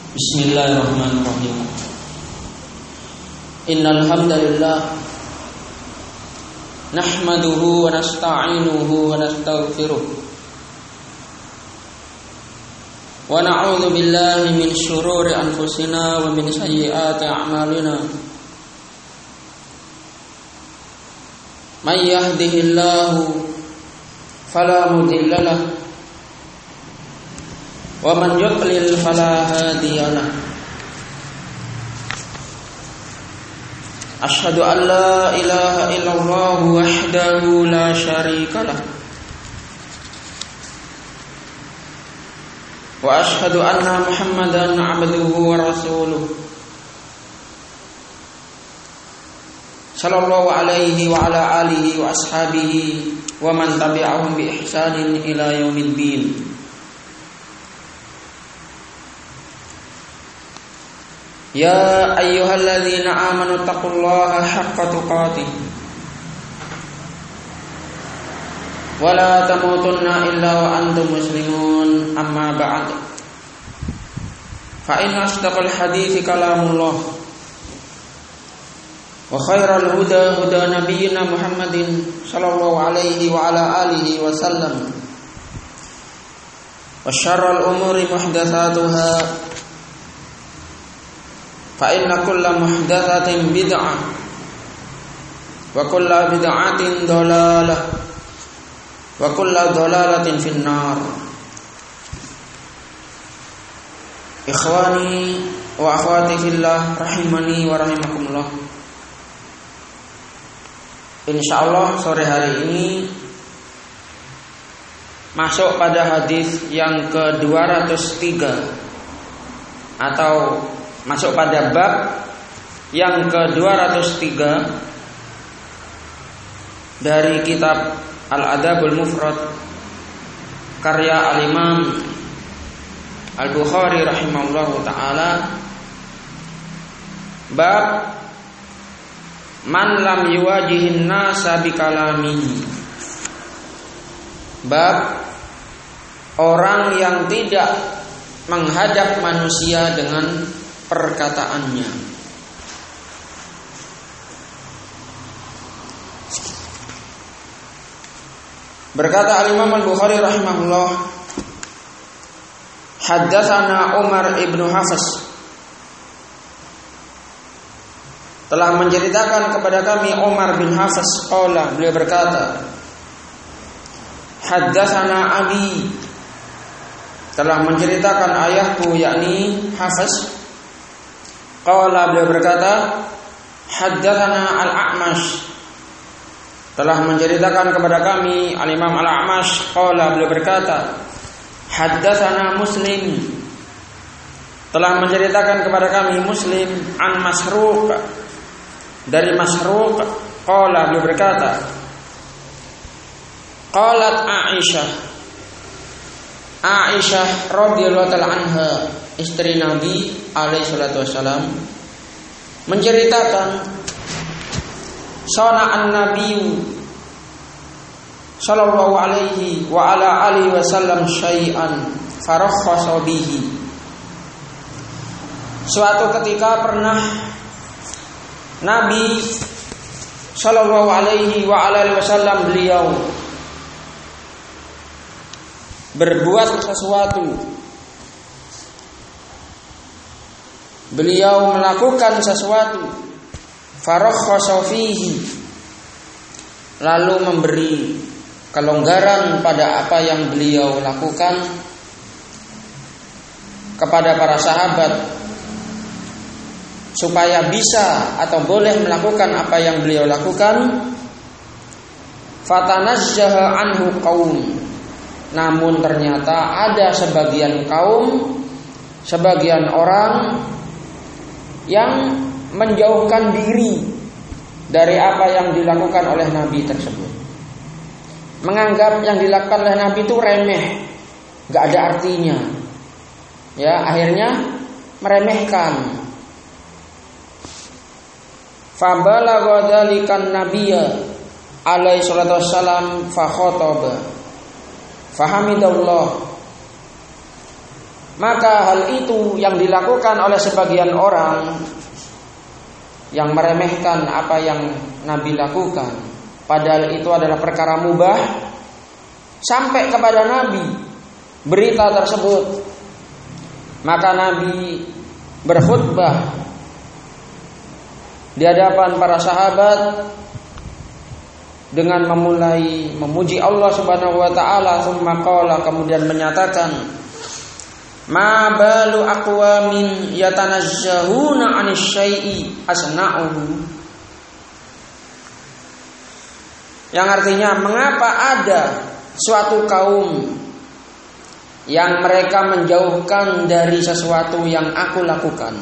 Bismillahirrahmanirrahim. Innal hamdalillah nahmaduhu wa nasta'inuhu wa nastaghfiruh wa na'udzu billahi min shururi anfusina wa min sayyiati a'malina. May yahdihillahu fala mudilla lahu wa man yudlil fala hadiya lahu. Asyhadu an la ilaha illallah wahdahu la syarika lah wa asyhadu anna Muhammadan abduhu wa rasuluh sallallahu alaihi wa ala alihi wa ashabihi wa man tabi'ahum bi ihsanin ila yaumiddin. Ya ayyuhalladzina amanu taqullaha haqqa tuqatih wa la tamutunna illa wa antum muslimun, amma ba'd. Fa inna asdaqal hadithi kalamullah wa khairal huda huda nabiyyina Muhammadin sallallahu alaihi wa ala alihi wa sallam wa syarrul umuri muhdatsatuha fa inna kulla muhdatsatin bid'ah wa kulla bid'atin dhalalah wa kulla dhalalatin finnar. Ikhwani wa akhwati fillah rahimani wa rahimakumullah. Insyaallah sore hari ini masuk pada hadis yang ke-203 atau masuk pada bab yang ke-203 dari kitab Al-Adabul Mufrad karya Al-Imam Al-Bukhari rahimahullahu ta'ala. Bab man lam yuwajihin nasa bikalamihi. Bab orang yang tidak menghadap manusia dengan perkataannya. Berkata Al-Imam Al-Bukhari rahimahullah, haddatsana Umar ibnu Hafs, telah menceritakan kepada kami Umar bin Hafs, qala, beliau berkata, haddatsana abi, telah menceritakan ayahku yakni Hafs. Qala, beliau berkata, haddatsana Al-A'mash, telah menceritakan kepada kami Al-Imam Al-A'mash. Qala, beliau berkata, haddatsana Muslim, telah menceritakan kepada kami Muslim an Masruq, dari Masruq. Qala, beliau berkata, qalat Aisyah radhiyallahu ta'ala anha, istri Nabi alaihi salatu wasalam, menceritakan sana'an nabiyyu sallallahu alaihi wa ala alihi wasallam syai'an farakhasa bihi. Suatu ketika pernah Nabi sallallahu alaihi wa ala alihi wasallam beliau berbuat sesuatu, beliau melakukan sesuatu, farakhasa fihi, lalu memberi kelonggaran pada apa yang beliau lakukan kepada para sahabat supaya bisa atau boleh melakukan apa yang beliau lakukan. Fatanazzaha anhu qaum, namun ternyata ada sebagian kaum, sebagian orang yang menjauhkan diri dari apa yang dilakukan oleh Nabi tersebut, menganggap yang dilakukan oleh Nabi itu remeh, gak ada artinya. Ya, akhirnya meremehkan. Fabalagha dzalikan nabiyya alaihi salatu wassalam fa khataba fahamidallah Maka hal itu yang dilakukan oleh sebagian orang yang meremehkan apa yang Nabi lakukan, padahal itu adalah perkara mubah, sampai kepada Nabi berita tersebut. Maka Nabi berkhutbah di hadapan para sahabat dengan memulai memuji Allah Subhanahu wa taala, tsumma qala, kemudian menyatakan, ma balu aqwamin yatanazzahuna 'anil syai'i asna'uhu. Yang artinya, mengapa ada suatu kaum yang mereka menjauhkan dari sesuatu yang aku lakukan.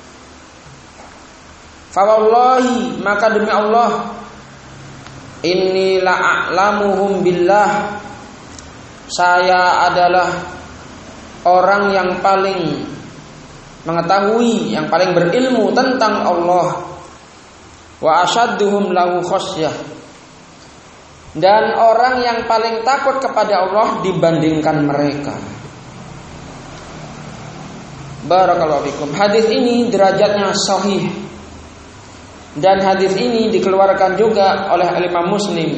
Fa wallahi, maka demi Allah, inni la'alamuhum billah, saya adalah orang yang paling mengetahui, yang paling berilmu tentang Allah. Wa asyadduhum lahu khasyah, dan orang yang paling takut kepada Allah dibandingkan mereka. Barakallahu fikum. Hadis ini derajatnya sahih, dan hadis ini dikeluarkan juga oleh Imam Muslim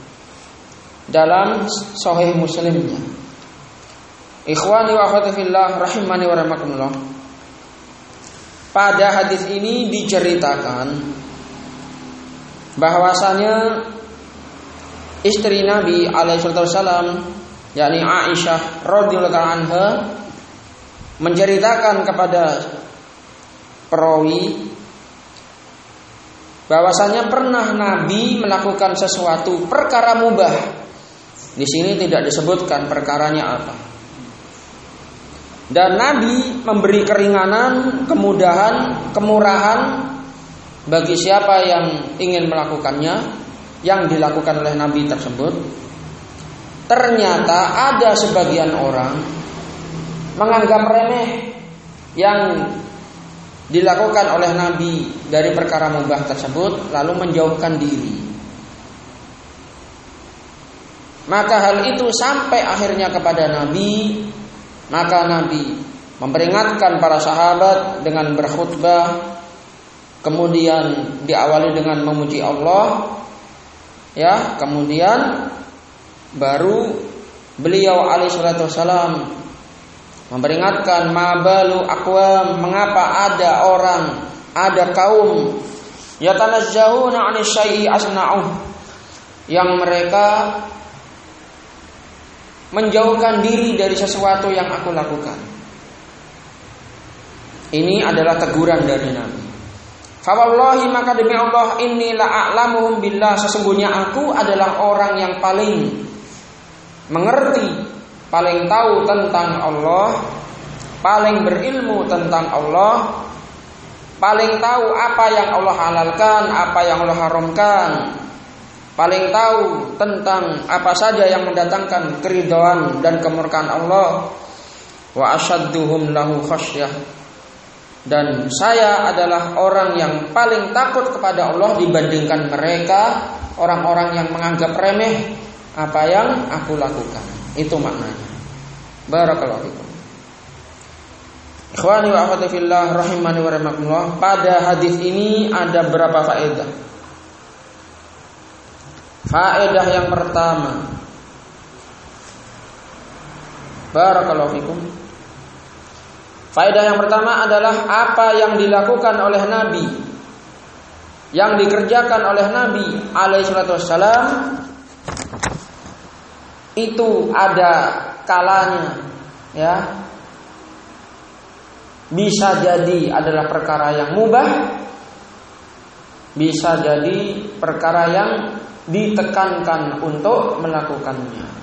dalam Sahih Muslimnya. Ikhwani wa akhwati fillah rahimani wa rahimakumullah. Pada hadis ini diceritakan bahwasanya istri Nabi alaihi wasallam, yakni Aisyah radhiyallahu anha, menceritakan kepada perawi bahwasanya pernah Nabi melakukan sesuatu perkara mubah. Di sini tidak disebutkan perkaranya apa. Dan Nabi memberi keringanan, kemudahan, kemurahan bagi siapa yang ingin melakukannya. Yang dilakukan oleh Nabi tersebut, ternyata ada sebagian orang menganggap remeh yang dilakukan oleh Nabi dari perkara mubah tersebut, lalu menjauhkan diri. Maka hal itu sampai akhirnya kepada Nabi. Maka Nabi memperingatkan para sahabat dengan berkhutbah, kemudian diawali dengan memuji Allah. Ya, kemudian baru beliau alaihi salatu wasalam memperingatkan, mabalu aqwam, mengapa ada orang, ada kaum yatanazzahuna 'anil syai'i asna'uh, yang mereka menjauhkan diri dari sesuatu yang aku lakukan. Ini adalah teguran dari Nabi. Fa wallahi, maka demi Allah, inni la'alamuhum billah, sesungguhnya aku adalah orang yang paling mengerti, paling tahu tentang Allah, paling berilmu tentang Allah, paling tahu apa yang Allah halalkan, apa yang Allah haramkan, paling tahu tentang apa saja yang mendatangkan keridhaan dan kemurkaan Allah. Wa asyadduhum lahu khasyah, dan saya adalah orang yang paling takut kepada Allah dibandingkan mereka, orang-orang yang menganggap remeh apa yang aku lakukan. Itu maknanya. Barakallahu fikum. Ikhwani wa akhwati fillah rahimani wa rahimakumullah. Pada hadis ini ada berapa faedah? Faedah yang pertama, barakallahu fikum. Faedah yang pertama adalah apa yang dilakukan oleh Nabi, yang dikerjakan oleh Nabi alaihi salatu wassalam, itu ada kalanya, ya. Bisa jadi adalah perkara yang mubah, bisa jadi perkara yang ditekankan untuk melakukannya.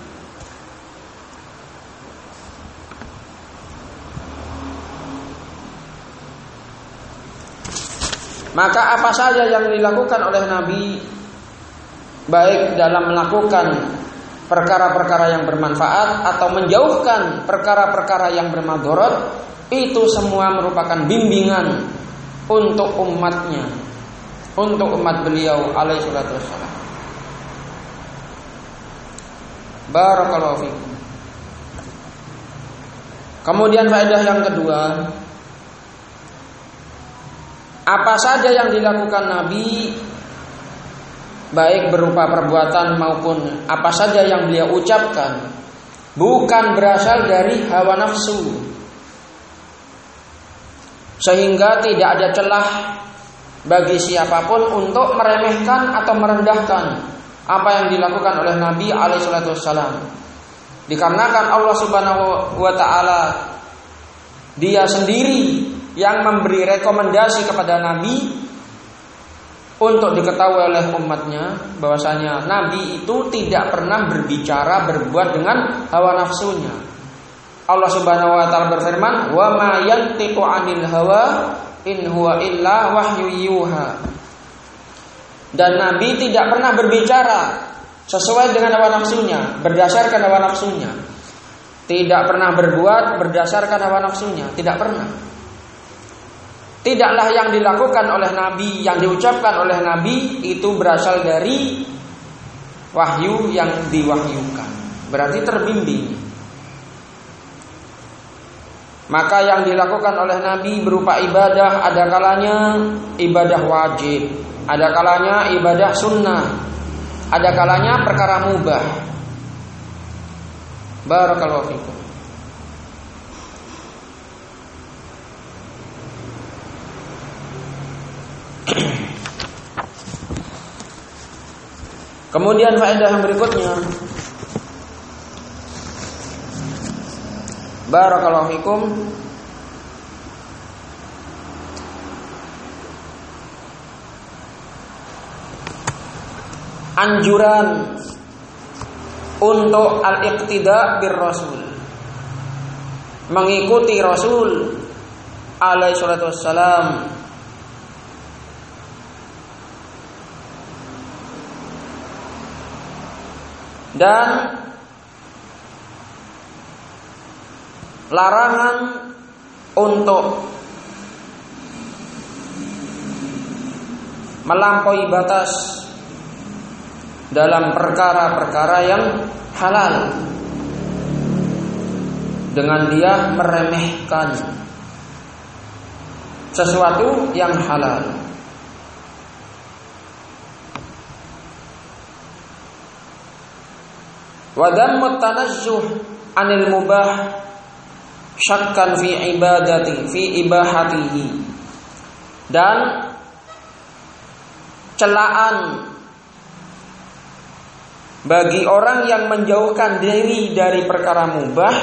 Maka apa saja yang dilakukan oleh Nabi, baik dalam melakukan perkara-perkara yang bermanfaat atau menjauhkan perkara-perkara yang bermadharat, itu semua merupakan bimbingan untuk umatnya, untuk umat beliau alaihi salatu wassalam. Barakallahu fikum. Kemudian faedah yang kedua, apa saja yang dilakukan Nabi, baik berupa perbuatan maupun apa saja yang beliau ucapkan, bukan berasal dari hawa nafsu, sehingga tidak ada celah bagi siapapun untuk meremehkan atau merendahkan apa yang dilakukan oleh Nabi alaihissalam. Dikarenakan Allah subhanahu wa ta'ala Dia sendiri yang memberi rekomendasi kepada Nabi untuk diketahui oleh umatnya bahwasanya Nabi itu tidak pernah berbicara, berbuat dengan hawa nafsunya. Allah subhanahu wa ta'ala berfirman, wa ma yantiqu 'anil hawa in huwa illa wahyu yuha. Dan Nabi tidak pernah berbicara sesuai dengan hawa nafsunya, berdasarkan hawa nafsunya. Tidak pernah berbuat berdasarkan hawa nafsunya, tidak pernah. Tidaklah yang dilakukan oleh Nabi, yang diucapkan oleh Nabi itu berasal dari wahyu yang diwahyukan. Berarti terbimbing. Maka yang dilakukan oleh Nabi berupa ibadah, ada kalanya ibadah wajib, ada kalanya ibadah sunnah, ada kalanya perkara mubah. Barakallahu fikum. Kemudian faedah yang berikutnya, barakallahu fikum, anjuran untuk al-iqtida bir Rasul, mengikuti Rasul alaihi salatu wassalam. Dan larangan untuk melampaui batas dalam perkara-perkara yang halal dengan dia meremehkan sesuatu yang halal. Wa dhammut tanazzuh 'anil mubah syakkan fi ibahatihi. Dan celaan bagi orang yang menjauhkan diri dari perkara mubah,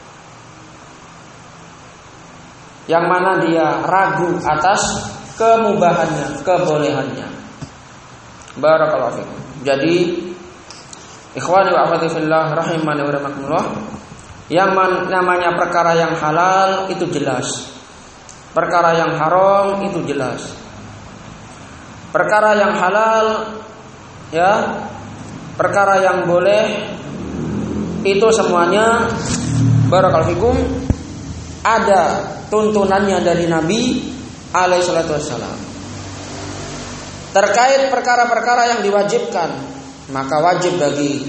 yang mana dia ragu atas kemubahannya, kebolehannya. Barakallahu fikum. Jadi ikhwani wa akhwati fillah rahimani wa rahimakumullah, yang namanya perkara yang halal itu jelas, perkara yang haram itu jelas. Perkara yang halal, ya, perkara yang boleh, itu semuanya barakallahu fikum ada tuntunannya dari Nabi alaihi salatu wassalam. Terkait perkara-perkara yang diwajibkan, maka wajib bagi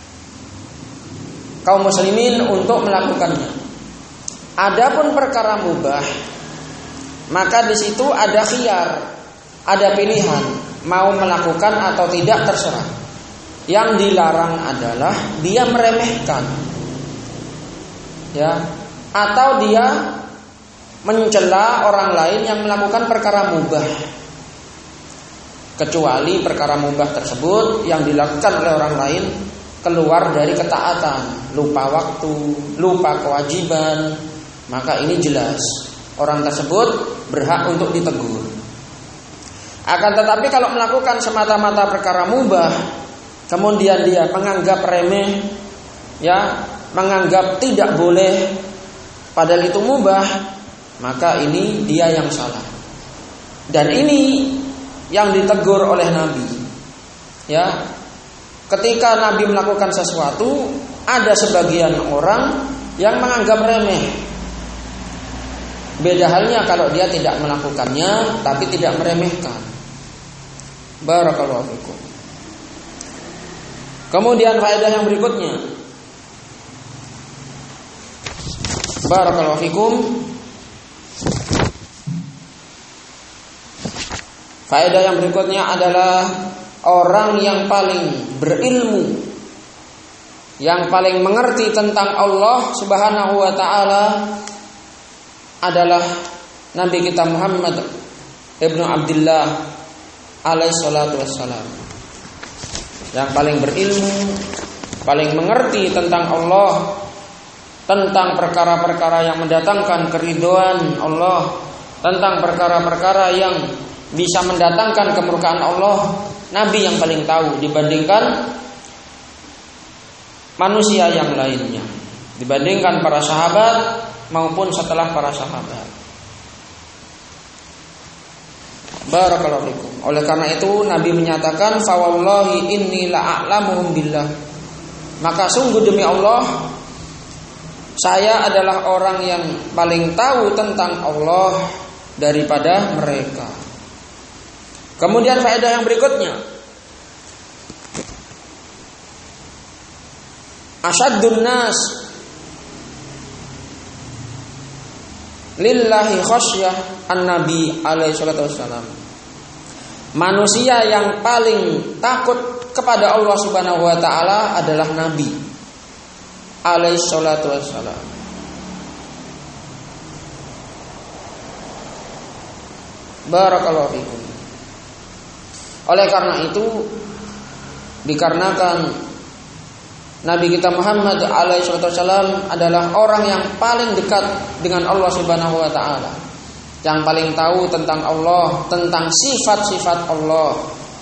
kaum muslimin untuk melakukannya. Adapun perkara mubah, maka di situ ada khiyar, ada pilihan, mau melakukan atau tidak terserah. Yang dilarang adalah dia meremehkan, ya, atau dia mencela orang lain yang melakukan perkara mubah. Kecuali perkara mubah tersebut yang dilakukan oleh orang lain keluar dari ketaatan, lupa waktu, lupa kewajiban, maka ini jelas orang tersebut berhak untuk ditegur. Akan tetapi kalau melakukan semata-mata perkara mubah, kemudian dia menganggap remeh, ya, menganggap tidak boleh, padahal itu mubah, maka ini dia yang salah. Dan ini yang ditegur oleh Nabi, ya, ketika Nabi melakukan sesuatu, ada sebagian orang yang menganggap remeh. Beda halnya kalau dia tidak melakukannya tapi tidak meremehkan. Barakallahu fikum. Kemudian faedah yang berikutnya, Barakallahu fikum. Faedah yang berikutnya adalah orang yang paling berilmu, yang paling mengerti tentang Allah Subhanahu wa taala adalah Nabi kita Muhammad ibnu Abdullah alaihi salatu wassalam. Yang paling berilmu, paling mengerti tentang Allah, tentang perkara-perkara yang mendatangkan keridhaan Allah, tentang perkara-perkara yang bisa mendatangkan kemurkaan Allah, Nabi yang paling tahu dibandingkan manusia yang lainnya, dibandingkan para sahabat maupun setelah para sahabat. Barakallahu fikum. Oleh karena itu Nabi menyatakan, fa wallahi inni la'alamuhum billah. Maka sungguh demi Allah, saya adalah orang yang paling tahu tentang Allah daripada mereka. Kemudian faedah yang berikutnya, asyaddun nas lillahi khasyah an-nabi alaihi salatu wassalam. Manusia yang paling takut kepada Allah Subhanahu wa taala adalah Nabi alaihi salatu wassalam. Barakallahu fikum. Oleh karena itu, dikarenakan Nabi kita Muhammad alaihi wasallam adalah orang yang paling dekat dengan Allah Subhanahu wa taala, yang paling tahu tentang Allah, tentang sifat-sifat Allah,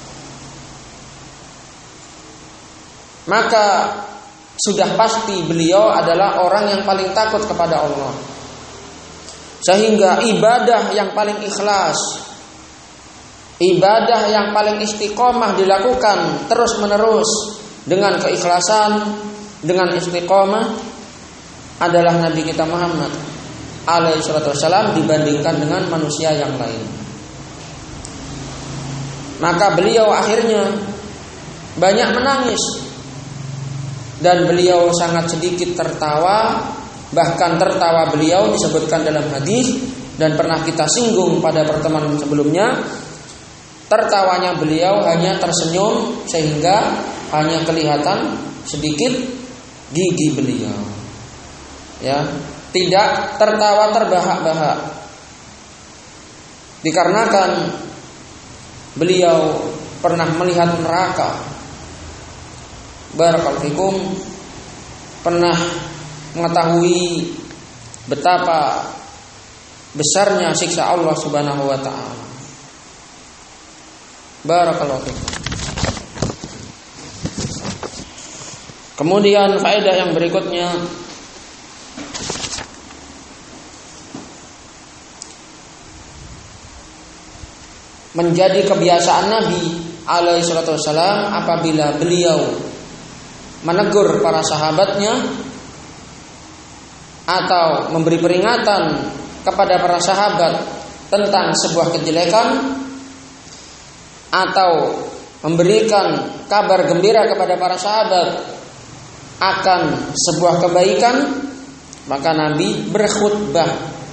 maka sudah pasti beliau adalah orang yang paling takut kepada Allah. Sehingga ibadah yang paling ikhlas, ibadah yang paling istiqomah dilakukan terus menerus dengan keikhlasan, dengan istiqomah adalah Nabi kita Muhammad alaihi salatu wassalam dibandingkan dengan manusia yang lain. Maka beliau akhirnya banyak menangis dan beliau sangat sedikit tertawa. Bahkan tertawa beliau disebutkan dalam hadis dan pernah kita singgung pada pertemuan sebelumnya. Tertawanya beliau hanya tersenyum sehingga hanya kelihatan sedikit gigi beliau. Ya, tidak tertawa terbahak-bahak. Dikarenakan beliau pernah melihat neraka. Barakallahu fikum. Pernah mengetahui betapa besarnya siksa Allah Subhanahu wa taala. Barakallahu fikum. Kemudian faedah yang berikutnya, menjadi kebiasaan Nabi alaihi salatu wassalam apabila beliau menegur para sahabatnya atau memberi peringatan kepada para sahabat tentang sebuah kejelekan atau memberikan kabar gembira kepada para sahabat akan sebuah kebaikan, maka Nabi berkhutbah.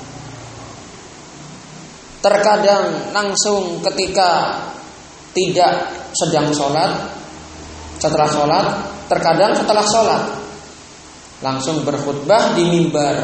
Terkadang langsung ketika tidak sedang sholat, setelah sholat, terkadang setelah sholat langsung berkhutbah di mimbar.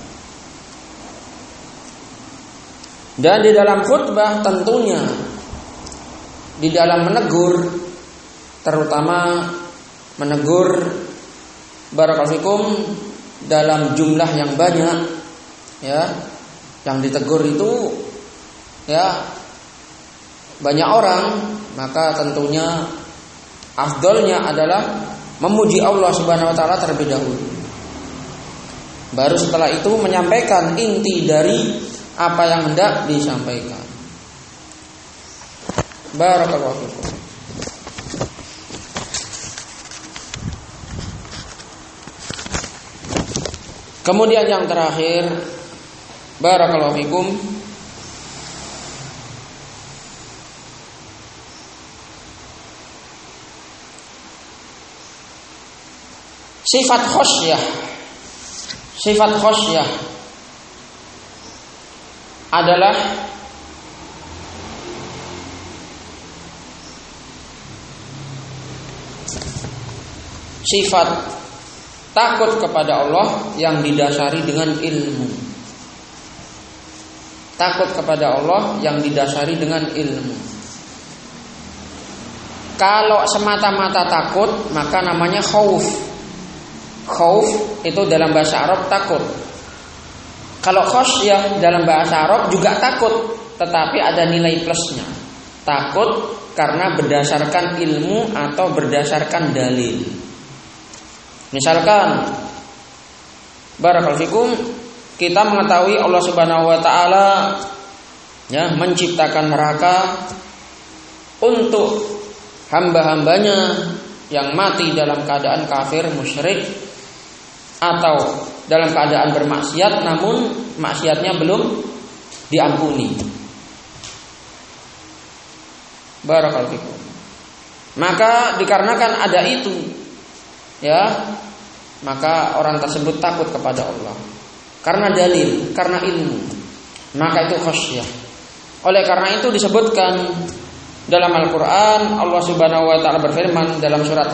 Dan di dalam khutbah tentunya di dalam menegur, terutama menegur barakallahu fikum dalam jumlah yang banyak, ya, yang ditegur itu ya banyak orang, maka tentunya afdolnya adalah memuji Allah Subhanahu wa taala terlebih dahulu. Baru setelah itu menyampaikan inti dari apa yang hendak disampaikan. Barakallahu fikum. Kemudian yang terakhir, barakallahu fikum, sifat khosyah. Sifat khosyah adalah sifat takut kepada Allah yang didasari dengan ilmu. Takut kepada Allah yang didasari dengan ilmu. Kalau semata-mata takut, maka namanya khauf. Khauf itu dalam bahasa Arab takut. Kalau khasyah dalam bahasa Arab juga takut, tetapi ada nilai plusnya. Takut karena berdasarkan ilmu atau berdasarkan dalil. Misalkan barakallahu fikum, kita mengetahui Allah Subhanahu wa taala ya menciptakan neraka untuk hamba-hambanya yang mati dalam keadaan kafir, musyrik, atau dalam keadaan bermaksiat namun maksiatnya belum diampuni. Barakallahu fikum. Maka dikarenakan ada itu, ya, maka orang tersebut takut kepada Allah karena dalil, karena ilmu. Maka itu khasyah. Oleh karena itu disebutkan dalam Al-Quran, Allah Subhanahu wa ta'ala berfirman dalam surat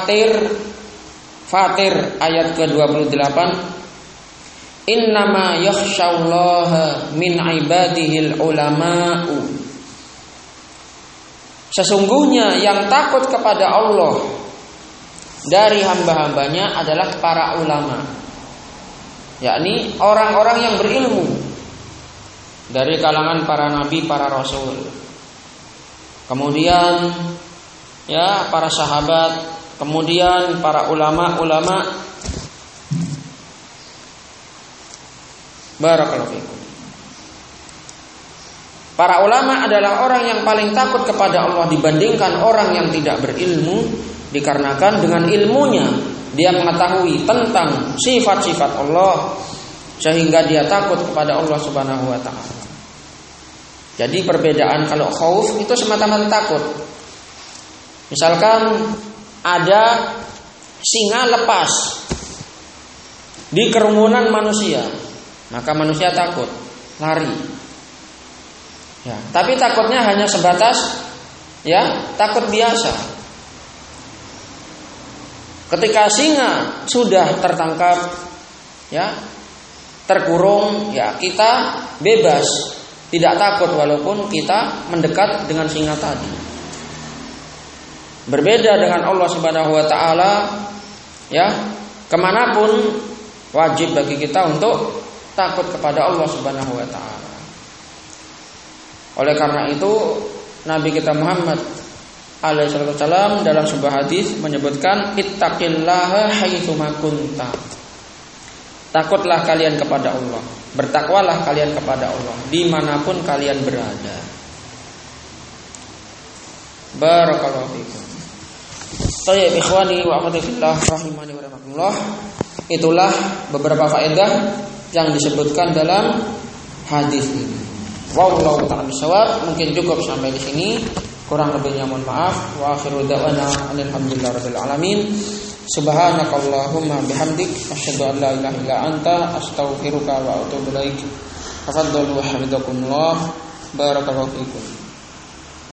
Fatir ayat ke-28, innama yakhsyallaha min ibadihil ulama'u. Sesungguhnya yang takut kepada Allah dari hamba-hambanya adalah para ulama, yakni orang-orang yang berilmu dari kalangan para nabi, para rasul, kemudian ya para sahabat, kemudian para ulama-ulama. Barakallahu fikum. Para ulama adalah orang yang paling takut kepada Allah dibandingkan orang yang tidak berilmu, dikarenakan dengan ilmunya dia mengetahui tentang sifat-sifat Allah sehingga dia takut kepada Allah Subhanahu wa taala. Jadi perbedaan kalau khauf itu semata-mata takut. Misalkan ada singa lepas di kerumunan manusia, maka manusia takut, lari. Ya, tapi takutnya hanya sebatas ya takut biasa. Ketika singa sudah tertangkap, ya terkurung, ya kita bebas, tidak takut walaupun kita mendekat dengan singa tadi. Berbeda dengan Allah Subhanahu wa taala, ya kemanapun wajib bagi kita untuk takut kepada Allah Subhanahu wa taala. Oleh karena itu Nabi kita Muhammad alaihi wasallam dalam sebuah hadis menyebutkan ittaqillaha haitsuma kunta. Takutlah kalian kepada Allah, bertakwalah kalian kepada Allah dimanapun kalian berada. Barakallahu fikum. Baik ikhwani wa akhwati fillah rahimani wa rahimakumullah. Itulah beberapa faedah yang disebutkan dalam hadis ini. Wallahu ta'ala bishawab. Mungkin cukup sampai di sini. Kurang lebihnya mohon maaf. Wa akhiru da'wana alhamdulillahirabbil alamin. Subhanakallahumma bihamdik asyhadu an la ilaha illa anta astaghfiruka wa atubu ilaik. Tafaddalu hafizakumullah. Barakallahu fikum.